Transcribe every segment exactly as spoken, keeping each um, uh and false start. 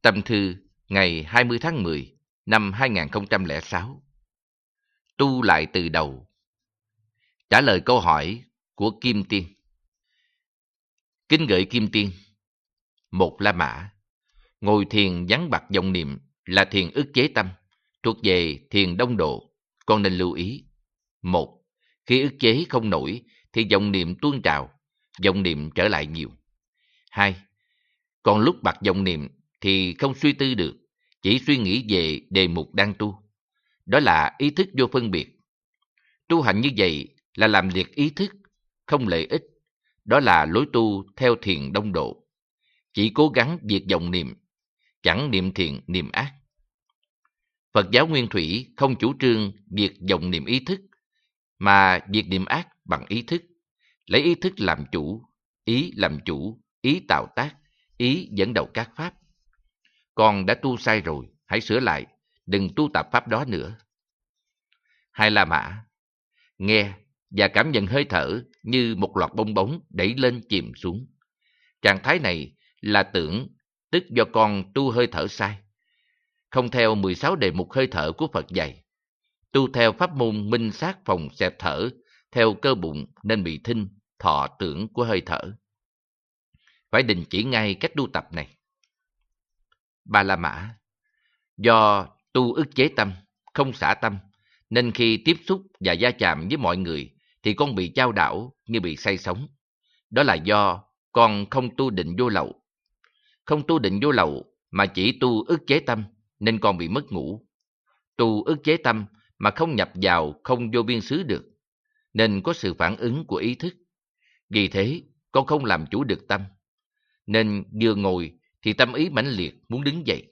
Tâm thư ngày hai mươi tháng mười năm hai nghìn không trăm lẻ sáu. Tu lại từ đầu. Trả lời câu hỏi của Kim Tiên. Kính gửi Kim Tiên. Một La Mã. Ngồi thiền vắng bặt vọng niệm là thiền ức chế tâm, thuộc về thiền đông độ. Con nên lưu ý. Một. Khi ức chế không nổi thì vọng niệm tuôn trào, vọng niệm trở lại nhiều. Hai. Còn lúc bặt vọng niệm thì không suy tư được, chỉ suy nghĩ về đề mục đang tu. Đó là ý thức vô phân biệt. Tu hành như vậy là làm liệt ý thức, không lợi ích. Đó là lối tu theo thiền đông độ. Chỉ cố gắng diệt vọng niệm, chẳng niệm thiện niệm ác. Phật giáo Nguyên Thủy không chủ trương diệt vọng niệm ý thức, mà diệt niệm ác bằng ý thức. Lấy ý thức làm chủ, ý làm chủ, ý tạo tác, ý dẫn đầu các pháp. Con đã tu sai rồi, hãy sửa lại, đừng tu tập pháp đó nữa. Hai La Mã. Nghe và cảm nhận hơi thở như một loạt bong bóng đẩy lên chìm xuống. Trạng thái này là tưởng, tức do con tu hơi thở sai. Không theo mười sáu đề mục hơi thở của Phật dạy. Tu theo pháp môn minh sát phòng xẹp thở, theo cơ bụng nên bị thinh, thọ tưởng của hơi thở. Phải đình chỉ ngay cách tu tập này. Ba La Mã. Do tu ức chế tâm, không xả tâm, nên khi tiếp xúc và va chạm với mọi người thì con bị chao đảo như bị say sóng. Đó là do con không tu định vô lậu. Không tu định vô lậu mà chỉ tu ức chế tâm nên con bị mất ngủ. Tu ức chế tâm mà không nhập vào không vô biên xứ được, nên có sự phản ứng của ý thức. Vì thế con không làm chủ được tâm, nên vừa ngồi thì tâm ý mãnh liệt muốn đứng dậy.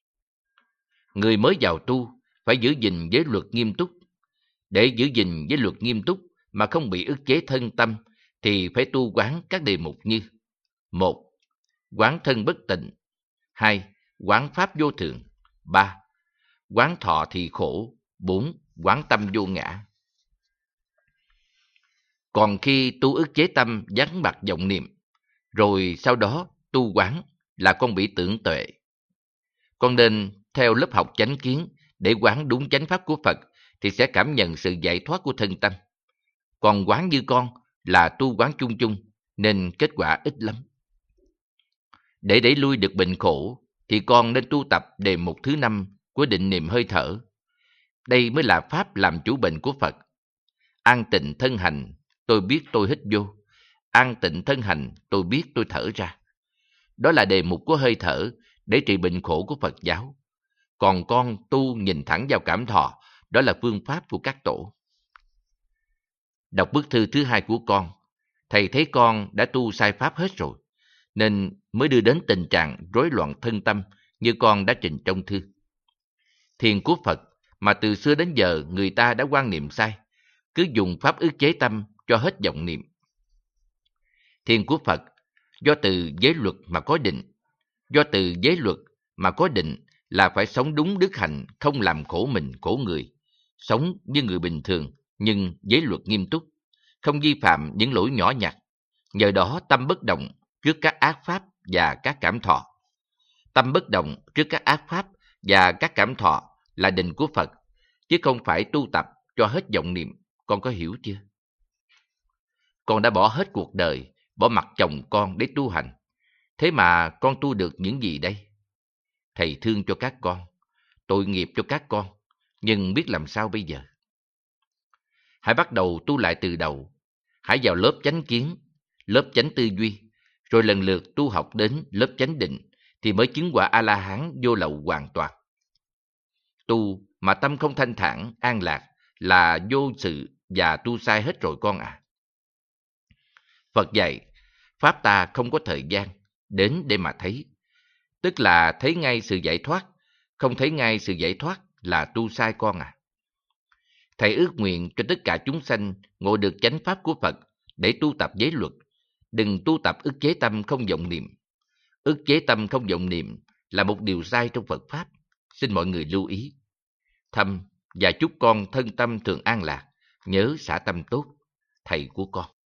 Người mới vào tu phải giữ gìn giới luật nghiêm túc. Để giữ gìn giới luật nghiêm túc mà không bị ức chế thân tâm thì phải tu quán các đề mục như: một. Quán thân bất tịnh. Hai. Quán pháp vô thường. Ba. Quán thọ thì khổ. Bốn. Quán tâm vô ngã. Còn khi tu ức chế tâm vắng bặt vọng niệm, rồi sau đó tu quán là con bị tưởng tuệ. Con nên theo lớp học chánh kiến để quán đúng chánh pháp của Phật thì sẽ cảm nhận sự giải thoát của thân tâm. Còn quán như con là tu quán chung chung nên kết quả ít lắm. Để đẩy lui được bệnh khổ thì con nên tu tập đề mục thứ năm của định niệm hơi thở. Đây mới là pháp làm chủ bệnh của Phật. An tịnh thân hành, tôi biết tôi hít vô. An tịnh thân hành, tôi biết tôi thở ra. Đó là đề mục của hơi thở để trị bệnh khổ của Phật giáo. Còn con tu nhìn thẳng vào cảm thọ, đó là phương pháp của các tổ. Đọc bức thư thứ hai của con, thầy thấy con đã tu sai pháp hết rồi, nên mới đưa đến tình trạng rối loạn thân tâm như con đã trình trong thư. Thiền của Phật mà từ xưa đến giờ người ta đã quan niệm sai, cứ dùng pháp ức chế tâm cho hết vọng niệm. Thiền của Phật do từ giới luật mà có định, do từ giới luật mà có định là phải sống đúng đức hạnh, không làm khổ mình khổ người, sống như người bình thường nhưng giới luật nghiêm túc, không vi phạm những lỗi nhỏ nhặt. Nhờ đó tâm bất động trước các ác pháp và các cảm thọ. Tâm bất động trước các ác pháp và các cảm thọ là định của Phật, chứ không phải tu tập cho hết vọng niệm. Con có hiểu chưa? Con đã bỏ hết cuộc đời, bỏ mặc chồng con để tu hành. Thế mà con tu được những gì đây? Thầy thương cho các con, tội nghiệp cho các con, nhưng biết làm sao bây giờ? Hãy bắt đầu tu lại từ đầu. Hãy vào lớp chánh kiến, lớp chánh tư duy, rồi lần lượt tu học đến lớp chánh định, thì mới chứng quả A-la-hán vô lậu hoàn toàn. Tu mà tâm không thanh thản, an lạc là vô sự và tu sai hết rồi con à. Phật dạy, pháp ta không có thời gian đến để mà thấy, tức là thấy ngay sự giải thoát. Không thấy ngay sự giải thoát là tu sai con à. Thầy ước nguyện cho tất cả chúng sanh ngộ được chánh pháp của Phật để tu tập giới luật. Đừng tu tập ức chế tâm không vọng niệm. Ức chế tâm không vọng niệm là một điều sai trong Phật Pháp. Xin mọi người lưu ý. Thăm và chúc con thân tâm thường an lạc, nhớ xả tâm tốt. Thầy của con.